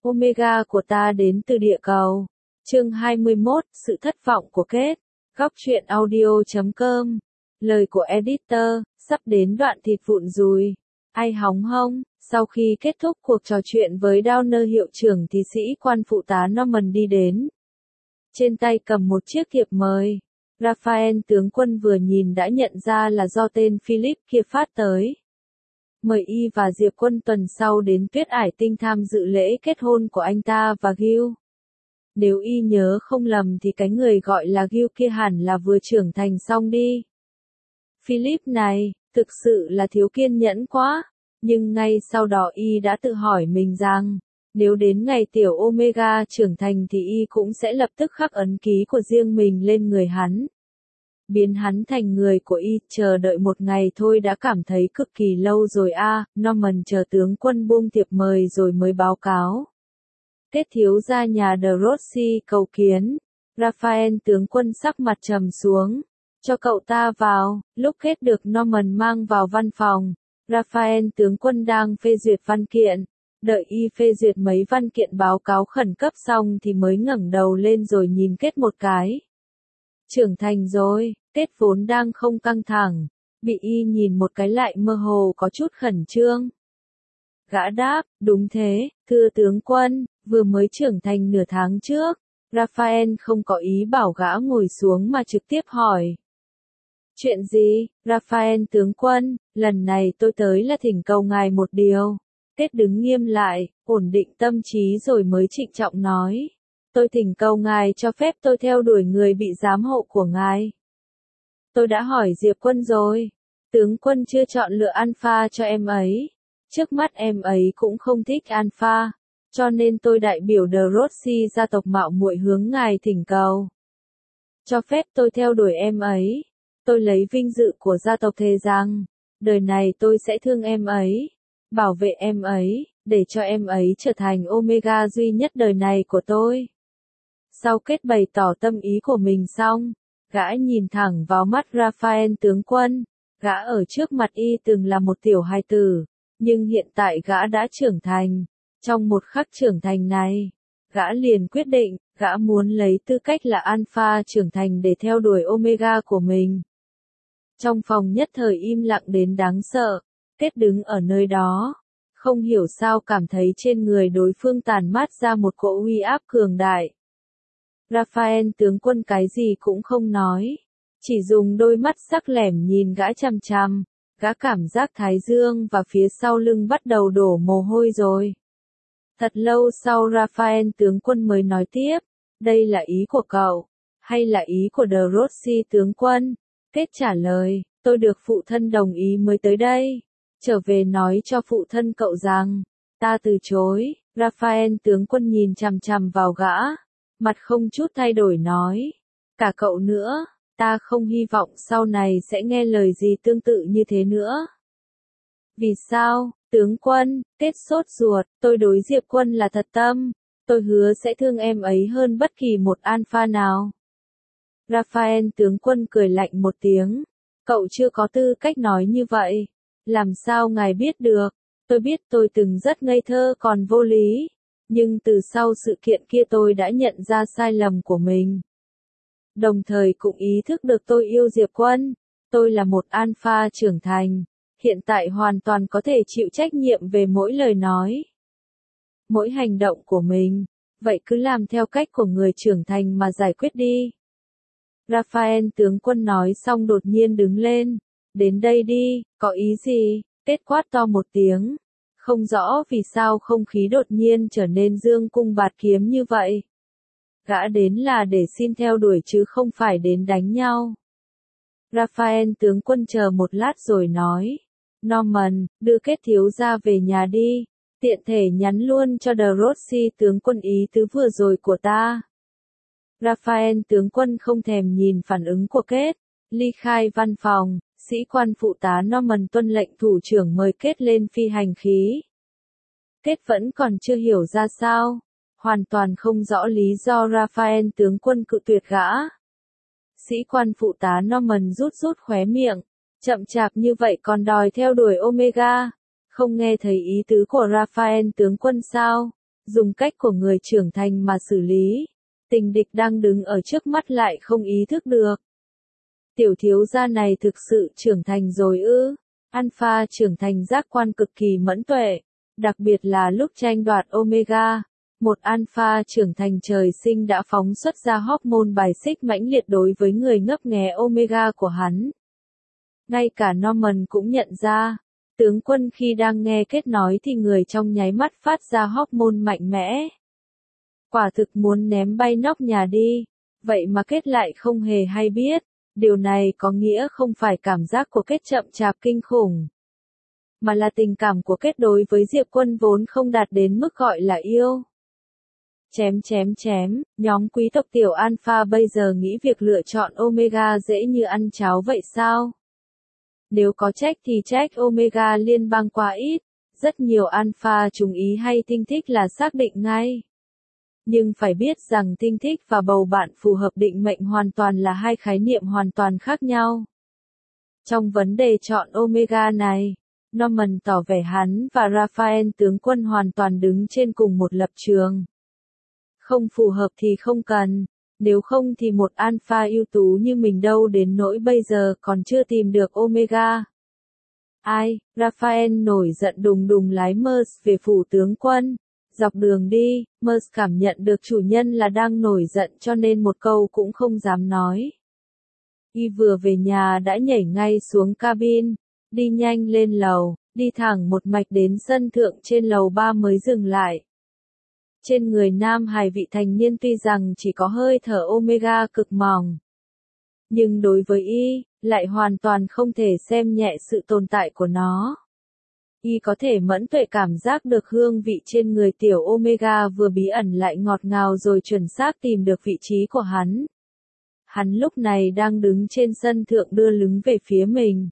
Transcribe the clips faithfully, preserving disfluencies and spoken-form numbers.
Omega của ta đến từ địa cầu. Chương hai mươi mốt, sự thất vọng của Kết. Góc truyện audio chấm com. Lời của editor, sắp đến đoạn thịt vụn rùi. Ai hóng hông? Sau khi kết thúc cuộc trò chuyện với Downer hiệu trưởng thì sĩ quan phụ tá Norman đi đến. Trên tay cầm một chiếc thiệp mời. Raphael tướng quân vừa nhìn đã nhận ra là do tên Philip kia phát tới. Mời y và Diệp Quân tuần sau đến Tuyết Ải Tinh tham dự lễ kết hôn của anh ta và Gil. Nếu y nhớ không lầm thì cái người gọi là Gil kia hẳn là vừa trưởng thành xong đi. Philip này, thực sự là thiếu kiên nhẫn quá, nhưng ngay sau đó y đã tự hỏi mình rằng, nếu đến ngày tiểu Omega trưởng thành thì y cũng sẽ lập tức khắc ấn ký của riêng mình lên người hắn. Biến hắn thành người của y, chờ đợi một ngày thôi đã cảm thấy cực kỳ lâu rồi a. À, Norman chờ tướng quân buông thiệp mời rồi mới báo cáo. Kết thiếu gia nhà De Rossi cầu kiến. Raphael tướng quân sắc mặt trầm xuống. Cho cậu ta vào. Lúc Kết được Norman mang vào văn phòng, Raphael tướng quân đang phê duyệt văn kiện. Đợi y phê duyệt mấy văn kiện báo cáo khẩn cấp xong thì mới ngẩng đầu lên rồi nhìn Kết một cái. Trưởng thành rồi, Kết vốn đang không căng thẳng, bị y nhìn một cái lại mơ hồ có chút khẩn trương. Gã đáp, đúng thế, thưa tướng quân, vừa mới trưởng thành nửa tháng trước. Raphael không có ý bảo gã ngồi xuống mà trực tiếp hỏi. Chuyện gì, Raphael tướng quân, lần này tôi tới là thỉnh cầu ngài một điều. Kết đứng nghiêm lại, ổn định tâm trí rồi mới trịnh trọng nói. Tôi thỉnh cầu ngài cho phép tôi theo đuổi người bị giám hộ của ngài. Tôi đã hỏi Diệp Quân rồi. Tướng quân chưa chọn lựa Alpha cho em ấy. Trước mắt em ấy cũng không thích Alpha. Cho nên tôi đại biểu De Rossi gia tộc mạo muội hướng ngài thỉnh cầu. Cho phép tôi theo đuổi em ấy. Tôi lấy vinh dự của gia tộc thề rằng, đời này tôi sẽ thương em ấy. Bảo vệ em ấy, để cho em ấy trở thành Omega duy nhất đời này của tôi. Sau Kết bày tỏ tâm ý của mình xong, gã nhìn thẳng vào mắt Raphael tướng quân. Gã ở trước mặt y từng là một tiểu hài tử, nhưng hiện tại gã đã trưởng thành. Trong một khắc trưởng thành này, gã liền quyết định, gã muốn lấy tư cách là Alpha trưởng thành để theo đuổi Omega của mình. Trong phòng nhất thời im lặng đến đáng sợ, Kết đứng ở nơi đó, không hiểu sao cảm thấy trên người đối phương tản mát ra một cỗ uy áp cường đại. Raphael tướng quân cái gì cũng không nói, chỉ dùng đôi mắt sắc lẻm nhìn gã chằm chằm, gã cảm giác thái dương và phía sau lưng bắt đầu đổ mồ hôi rồi. Thật lâu sau Raphael tướng quân mới nói tiếp, đây là ý của cậu, hay là ý của De Rossi tướng quân? Kết trả lời, tôi được phụ thân đồng ý mới tới đây, trở về nói cho phụ thân cậu rằng, ta từ chối. Raphael tướng quân nhìn chằm chằm vào gã. Mặt không chút thay đổi nói, cả cậu nữa, ta không hy vọng sau này sẽ nghe lời gì tương tự như thế nữa. Vì sao, tướng quân? Kết sốt ruột, tôi đối Diệp Quân là thật tâm, tôi hứa sẽ thương em ấy hơn bất kỳ một Alpha nào. Raphael tướng quân cười lạnh một tiếng, cậu chưa có tư cách nói như vậy, làm sao ngài biết được? Tôi biết tôi từng rất ngây thơ còn vô lý. Nhưng từ sau sự kiện kia tôi đã nhận ra sai lầm của mình. Đồng thời cũng ý thức được tôi yêu Diệp Quân. Tôi là một Alpha trưởng thành. Hiện tại hoàn toàn có thể chịu trách nhiệm về mỗi lời nói. Mỗi hành động của mình. Vậy cứ làm theo cách của người trưởng thành mà giải quyết đi. Raphael tướng quân nói xong đột nhiên đứng lên. Đến đây đi, có ý gì? Kết quát to một tiếng. Không rõ vì sao không khí đột nhiên trở nên dương cung bạt kiếm như vậy. Gã đến là để xin theo đuổi chứ không phải đến đánh nhau. Raphael tướng quân chờ một lát rồi nói. Norman, đưa Kết thiếu gia về nhà đi. Tiện thể nhắn luôn cho De Rossi tướng quân ý tứ vừa rồi của ta. Raphael tướng quân không thèm nhìn phản ứng của Kết. Ly khai văn phòng. Sĩ quan phụ tá Norman tuân lệnh thủ trưởng mời Kết lên phi hành khí. Kết vẫn còn chưa hiểu ra sao, hoàn toàn không rõ lý do Raphael tướng quân cự tuyệt gã. Sĩ quan phụ tá Norman rút rút khóe miệng, chậm chạp như vậy còn đòi theo đuổi Omega, không nghe thấy ý tứ của Raphael tướng quân sao? dùng cách của người trưởng thành mà xử lý. Tình địch đang đứng ở trước mắt lại không ý thức được. Tiểu thiếu gia này thực sự trưởng thành rồi ư? Alpha trưởng thành giác quan cực kỳ mẫn tuệ, đặc biệt là lúc tranh đoạt Omega. Một alpha trưởng thành trời sinh đã phóng xuất ra hormone bài xích mãnh liệt đối với người ngấp nghé Omega của hắn. Ngay cả Norman cũng nhận ra, tướng quân khi đang nghe Kết nói thì người trong nháy mắt phát ra hormone mạnh mẽ. Quả thực muốn ném bay nóc nhà đi, vậy mà Kết lại không hề hay biết. Điều này có nghĩa không phải cảm giác của Kết chậm chạp kinh khủng, mà là tình cảm của Kết đối với Diệp Quân vốn không đạt đến mức gọi là yêu. Chém chém chém, nhóm quý tộc tiểu alpha bây giờ nghĩ việc lựa chọn Omega dễ như ăn cháo vậy sao? Nếu có trách thì trách Omega liên bang quá ít, rất nhiều alpha trùng ý hay tinh thích là xác định ngay. Nhưng phải biết rằng tinh thích và bầu bạn phù hợp định mệnh hoàn toàn là hai khái niệm hoàn toàn khác nhau. Trong vấn đề chọn Omega này, Norman tỏ vẻ hắn và Raphael tướng quân hoàn toàn đứng trên cùng một lập trường. Không phù hợp thì không cần, nếu không thì một alpha ưu tú như mình đâu đến nỗi bây giờ còn chưa tìm được Omega. Ai, Raphael nổi giận đùng đùng lái Merce về phủ tướng quân. Dọc đường đi, Merce cảm nhận được chủ nhân là đang nổi giận cho nên một câu cũng không dám nói. Y vừa về nhà đã nhảy ngay xuống cabin, đi nhanh lên lầu, đi thẳng một mạch đến sân thượng trên lầu ba mới dừng lại. Trên người nam hài vị thành niên tuy rằng chỉ có hơi thở Omega cực mỏng, nhưng đối với Y, lại hoàn toàn không thể xem nhẹ sự tồn tại của nó. Y có thể mẫn tuệ cảm giác được hương vị trên người tiểu Omega vừa bí ẩn lại ngọt ngào rồi chuẩn xác tìm được vị trí của hắn. Hắn lúc này đang đứng trên sân thượng đưa lưng về phía mình.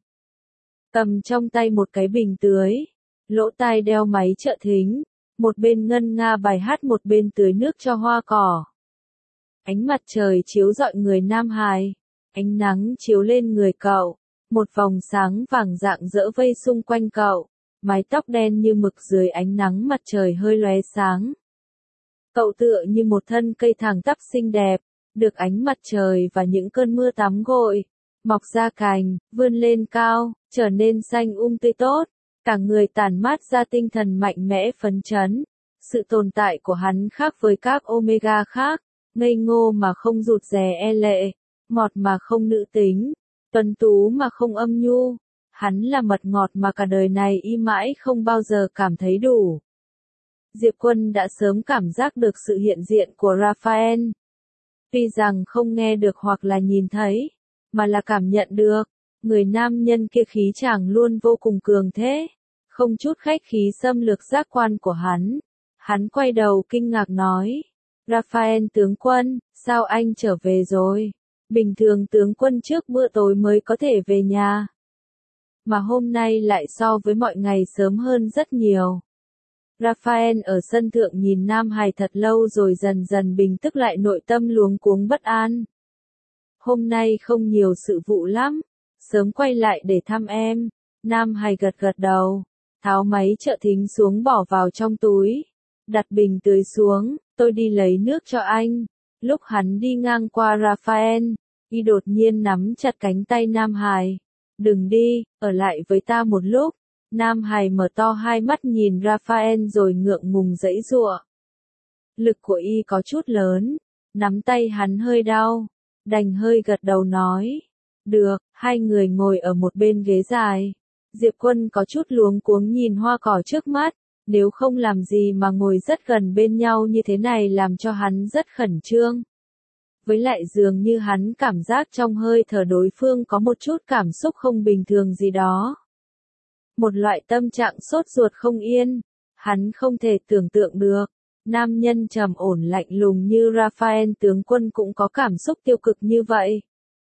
Cầm trong tay một cái bình tưới, lỗ tai đeo máy trợ thính, một bên ngân nga bài hát một bên tưới nước cho hoa cỏ. Ánh mặt trời chiếu rọi người nam hài, ánh nắng chiếu lên người cậu, một vòng sáng vàng rạng rỡ vây xung quanh cậu. Mái tóc đen như mực dưới ánh nắng mặt trời hơi lóe sáng. Cậu tựa như một thân cây thẳng tắp xinh đẹp, được ánh mặt trời và những cơn mưa tắm gội, mọc ra cành, vươn lên cao, trở nên xanh um tươi tốt, cả người tản mát ra tinh thần mạnh mẽ phấn chấn. Sự tồn tại của hắn khác với các Omega khác, ngây ngô mà không rụt rè e lệ, ngọt mà không nữ tính, tuấn tú mà không âm nhu. Hắn là mật ngọt mà cả đời này Y mãi không bao giờ cảm thấy đủ. Diệp Quân đã sớm cảm giác được sự hiện diện của Raphael. Tuy rằng không nghe được hoặc là nhìn thấy, mà là cảm nhận được, người nam nhân kia khí chàng luôn vô cùng cường thế, không chút khách khí xâm lược giác quan của hắn. Hắn quay đầu kinh ngạc nói, Raphael tướng quân, sao anh trở về rồi? Bình thường tướng quân trước bữa tối mới có thể về nhà, mà hôm nay lại so với mọi ngày sớm hơn rất nhiều. Raphael ở sân thượng nhìn nam hài thật lâu rồi dần dần bình tức lại nội tâm luống cuống bất an. Hôm nay không nhiều sự vụ lắm, sớm quay lại để thăm em. Nam hài gật gật đầu, tháo máy trợ thính xuống bỏ vào trong túi, đặt bình tưới xuống, tôi đi lấy nước cho anh. Lúc hắn đi ngang qua Raphael, Y đột nhiên nắm chặt cánh tay nam hài. Đừng đi, ở lại với ta một lúc. Nam hài mở to hai mắt nhìn Raphael rồi ngượng ngùng giãy giụa. Lực của Y có chút lớn, nắm tay hắn hơi đau, đành hơi gật đầu nói. Được, hai người ngồi ở một bên ghế dài. Diệp Quân có chút luống cuống nhìn hoa cỏ trước mắt, nếu không làm gì mà ngồi rất gần bên nhau như thế này làm cho hắn rất khẩn trương. Với lại dường như hắn cảm giác trong hơi thở đối phương có một chút cảm xúc không bình thường gì đó. Một loại tâm trạng sốt ruột không yên, hắn không thể tưởng tượng được. Nam nhân trầm ổn lạnh lùng như Raphael tướng quân cũng có cảm xúc tiêu cực như vậy.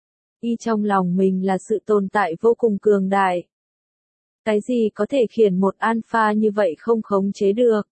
Y trong lòng mình là sự tồn tại vô cùng cường đại. Cái gì có thể khiến một alpha như vậy không khống chế được?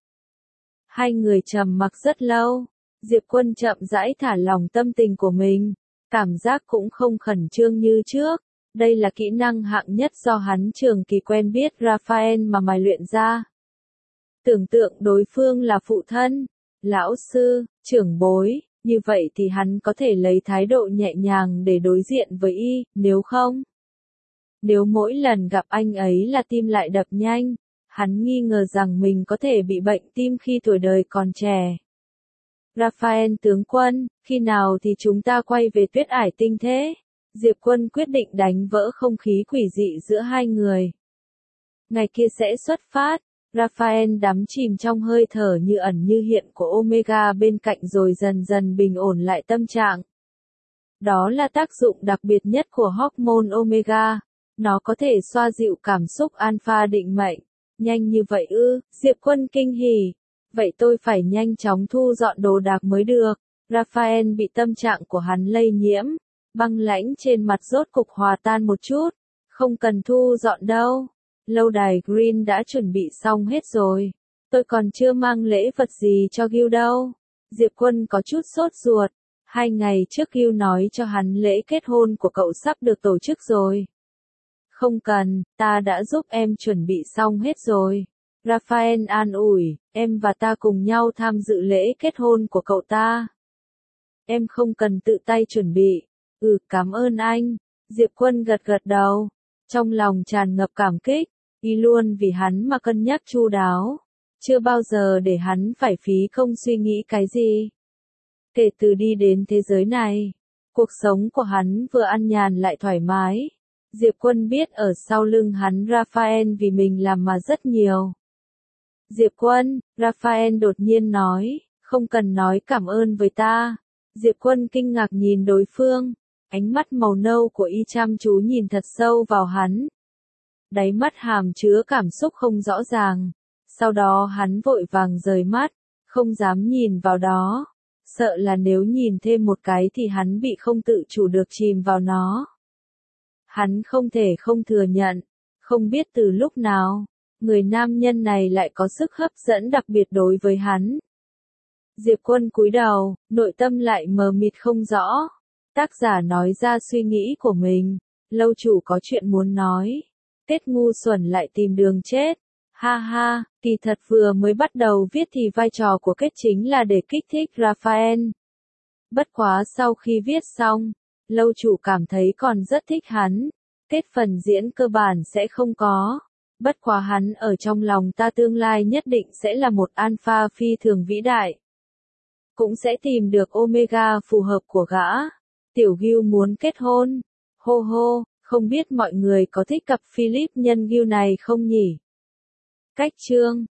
Hai người trầm mặc rất lâu. Diệp Quân chậm rãi thả lỏng tâm tình của mình, cảm giác cũng không khẩn trương như trước. Đây là kỹ năng hạng nhất do hắn trường kỳ quen biết Raphael mà mài luyện ra. Tưởng tượng đối phương là phụ thân, lão sư, trưởng bối, như vậy thì hắn có thể lấy thái độ nhẹ nhàng để đối diện với y, nếu không. Nếu mỗi lần gặp anh ấy là tim lại đập nhanh, hắn nghi ngờ rằng mình có thể bị bệnh tim khi tuổi đời còn trẻ. Raphael tướng quân, khi nào thì chúng ta quay về Tuyết Ải Tinh thế? Diệp Quân quyết định đánh vỡ không khí quỷ dị giữa hai người. Ngày kia sẽ xuất phát. Raphael đắm chìm trong hơi thở như ẩn như hiện của Omega bên cạnh rồi dần dần bình ổn lại tâm trạng. Đó là tác dụng đặc biệt nhất của hormone Omega. Nó có thể xoa dịu cảm xúc alpha định mệnh. Nhanh như vậy ư, Diệp Quân kinh hỉ. Vậy tôi phải nhanh chóng thu dọn đồ đạc mới được. Raphael bị tâm trạng của hắn lây nhiễm. Băng lãnh trên mặt rốt cục hòa tan một chút. Không cần thu dọn đâu. Lâu đài Green đã chuẩn bị xong hết rồi. Tôi còn chưa mang lễ vật gì cho Gil đâu. Diệp Quân có chút sốt ruột. Hai ngày trước Gil nói cho hắn lễ kết hôn của cậu sắp được tổ chức rồi. Không cần, ta đã giúp em chuẩn bị xong hết rồi. Raphael an ủi, em và ta cùng nhau tham dự lễ kết hôn của cậu ta. Em không cần tự tay chuẩn bị. Ừ, cảm ơn anh. Diệp Quân gật gật đầu. Trong lòng tràn ngập cảm kích. Y luôn vì hắn mà cân nhắc chu đáo. Chưa bao giờ để hắn phải phí công suy nghĩ cái gì. Kể từ đi đến thế giới này, cuộc sống của hắn vừa an nhàn lại thoải mái. Diệp Quân biết ở sau lưng hắn Raphael vì mình làm mà rất nhiều. Diệp Quân, Raphael đột nhiên nói, không cần nói cảm ơn với ta. Diệp Quân kinh ngạc nhìn đối phương, ánh mắt màu nâu của y chăm chú nhìn thật sâu vào hắn. Đáy mắt hàm chứa cảm xúc không rõ ràng. Sau đó hắn vội vàng rời mắt, không dám nhìn vào đó. Sợ là nếu nhìn thêm một cái thì hắn bị không tự chủ được chìm vào nó. Hắn không thể không thừa nhận, không biết từ lúc nào, người nam nhân này lại có sức hấp dẫn đặc biệt đối với hắn. Diệp Quân cúi đầu, nội tâm lại mờ mịt không rõ. Tác giả nói ra suy nghĩ của mình, lâu chủ có chuyện muốn nói. Kết ngu xuẩn lại tìm đường chết. Ha ha, kỳ thật vừa mới bắt đầu viết thì vai trò của Kết chính là để kích thích Raphael. Bất quá sau khi viết xong, lâu chủ cảm thấy còn rất thích hắn. Kết phần diễn cơ bản sẽ không có. Bất quá hắn ở trong lòng ta tương lai nhất định sẽ là một alpha phi thường vĩ đại. Cũng sẽ tìm được Omega phù hợp của gã. Tiểu Gil muốn kết hôn. Hô hô, không biết mọi người có thích cặp Philip nhân Gil này không nhỉ? Cách chương